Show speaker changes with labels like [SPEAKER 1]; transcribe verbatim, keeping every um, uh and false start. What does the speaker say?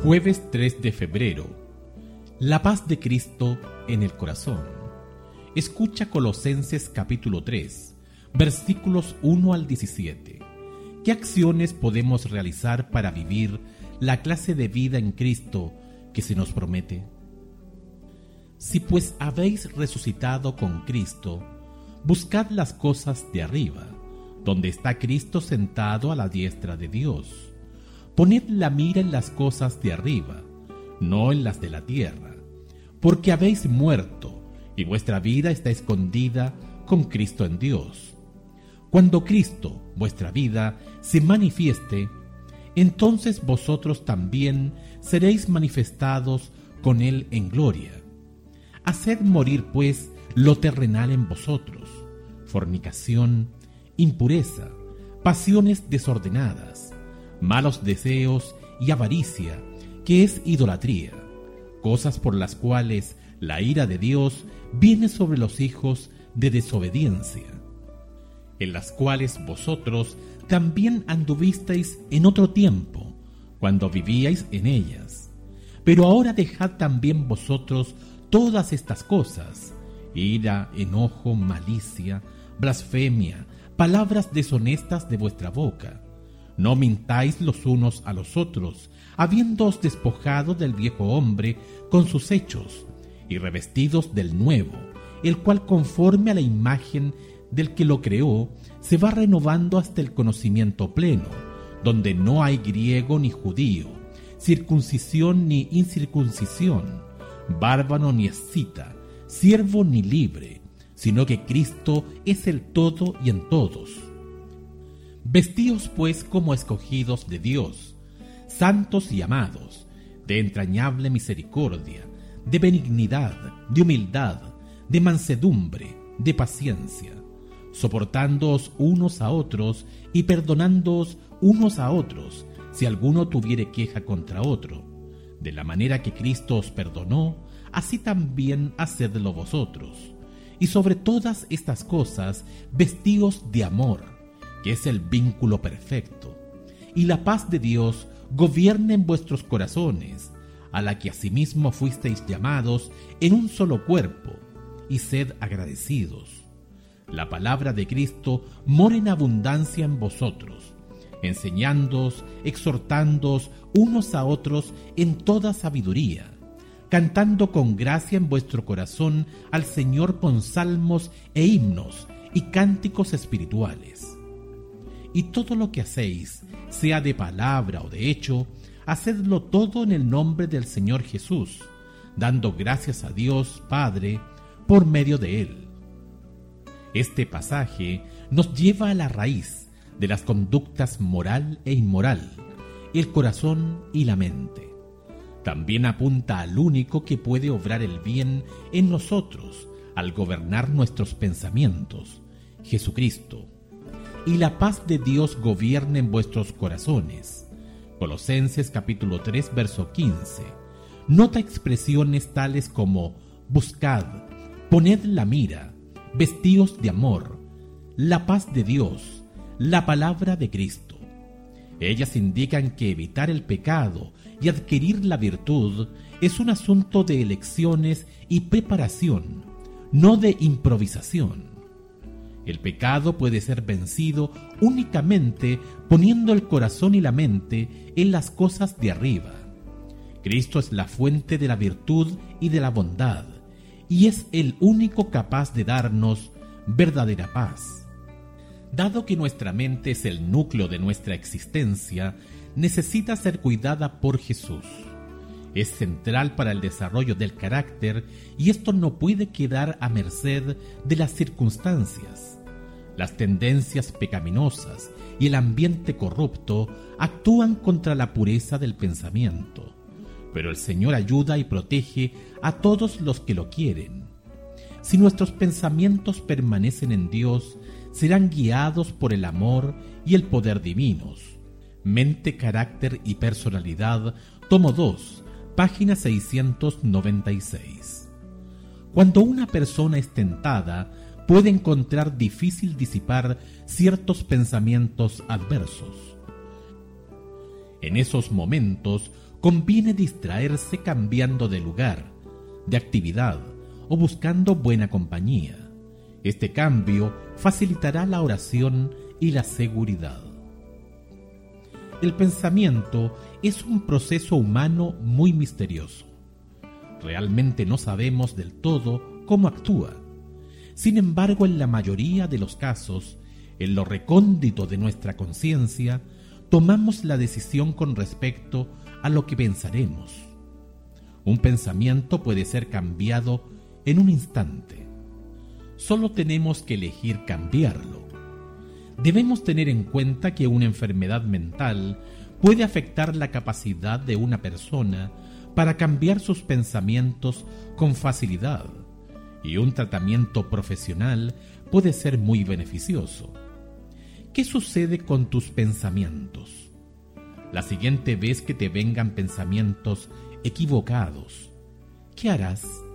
[SPEAKER 1] Jueves tres de febrero. La paz de Cristo en el corazón. Escucha Colosenses capítulo tres, versículos uno al diecisiete. ¿Qué acciones podemos realizar para vivir la clase de vida en Cristo que se nos promete? Si pues habéis resucitado con Cristo, buscad las cosas de arriba, donde está Cristo sentado a la diestra de Dios. Poned la mira en las cosas de arriba, no en las de la tierra, porque habéis muerto, y vuestra vida está escondida con Cristo en Dios. Cuando Cristo, vuestra vida, se manifieste, entonces vosotros también seréis manifestados con Él en gloria. Haced morir, pues, lo terrenal en vosotros: fornicación, impureza, pasiones desordenadas, malos deseos y avaricia, que es idolatría, cosas por las cuales la ira de Dios viene sobre los hijos de desobediencia, en las cuales vosotros también anduvisteis en otro tiempo, cuando vivíais en ellas. Pero ahora dejad también vosotros todas estas cosas: ira, enojo, malicia, blasfemia, palabras deshonestas de vuestra boca. No mintáis los unos a los otros, habiéndoos despojado del viejo hombre con sus hechos, y revestidos del nuevo, el cual conforme a la imagen del que lo creó, se va renovando hasta el conocimiento pleno, donde no hay griego ni judío, circuncisión ni incircuncisión, bárbaro ni escita, siervo ni libre, sino que Cristo es el todo y en todos. Vestíos pues como escogidos de Dios, santos y amados, de entrañable misericordia, de benignidad, de humildad, de mansedumbre, de paciencia, soportándoos unos a otros y perdonándoos unos a otros, si alguno tuviere queja contra otro. De la manera que Cristo os perdonó, así también hacedlo vosotros. Y sobre todas estas cosas, vestíos de amor, que es el vínculo perfecto, y la paz de Dios gobierne en vuestros corazones, a la que asimismo fuisteis llamados en un solo cuerpo, y sed agradecidos. La palabra de Cristo mora en abundancia en vosotros, enseñándoos, exhortándoos unos a otros en toda sabiduría, cantando con gracia en vuestro corazón al Señor con salmos e himnos y cánticos espirituales. Y todo lo que hacéis, sea de palabra o de hecho, hacedlo todo en el nombre del Señor Jesús, dando gracias a Dios Padre por medio de Él. Este pasaje nos lleva a la raíz de las conductas moral e inmoral, el corazón y la mente. También apunta al único que puede obrar el bien en nosotros al gobernar nuestros pensamientos, Jesucristo. Y la paz de Dios gobierne en vuestros corazones. Colosenses capítulo tres, verso quince. Nota expresiones tales como buscad, poned la mira, vestíos de amor, la paz de Dios, la palabra de Cristo. Ellas indican que evitar el pecado y adquirir la virtud es un asunto de elecciones y preparación, no de improvisación. El pecado puede ser vencido únicamente poniendo el corazón y la mente en las cosas de arriba. Cristo es la fuente de la virtud y de la bondad, y es el único capaz de darnos verdadera paz. Dado que nuestra mente es el núcleo de nuestra existencia, necesita ser cuidada por Jesús. Es central para el desarrollo del carácter y esto no puede quedar a merced de las circunstancias. Las tendencias pecaminosas y el ambiente corrupto actúan contra la pureza del pensamiento, pero el Señor ayuda y protege a todos los que lo quieren. Si nuestros pensamientos permanecen en Dios, serán guiados por el amor y el poder divinos. Mente, carácter y personalidad, tomo dos, página seiscientos noventa y seis. Cuando una persona es tentada, puede encontrar difícil disipar ciertos pensamientos adversos. En esos momentos conviene distraerse cambiando de lugar, de actividad o buscando buena compañía. Este cambio facilitará la oración y la seguridad. El pensamiento es un proceso humano muy misterioso. Realmente no sabemos del todo cómo actúa. Sin embargo, en la mayoría de los casos, en lo recóndito de nuestra conciencia, tomamos la decisión con respecto a lo que pensaremos. Un pensamiento puede ser cambiado en un instante. Solo tenemos que elegir cambiarlo. Debemos tener en cuenta que una enfermedad mental puede afectar la capacidad de una persona para cambiar sus pensamientos con facilidad, y un tratamiento profesional puede ser muy beneficioso. ¿Qué sucede con tus pensamientos? La siguiente vez que te vengan pensamientos equivocados, ¿qué harás?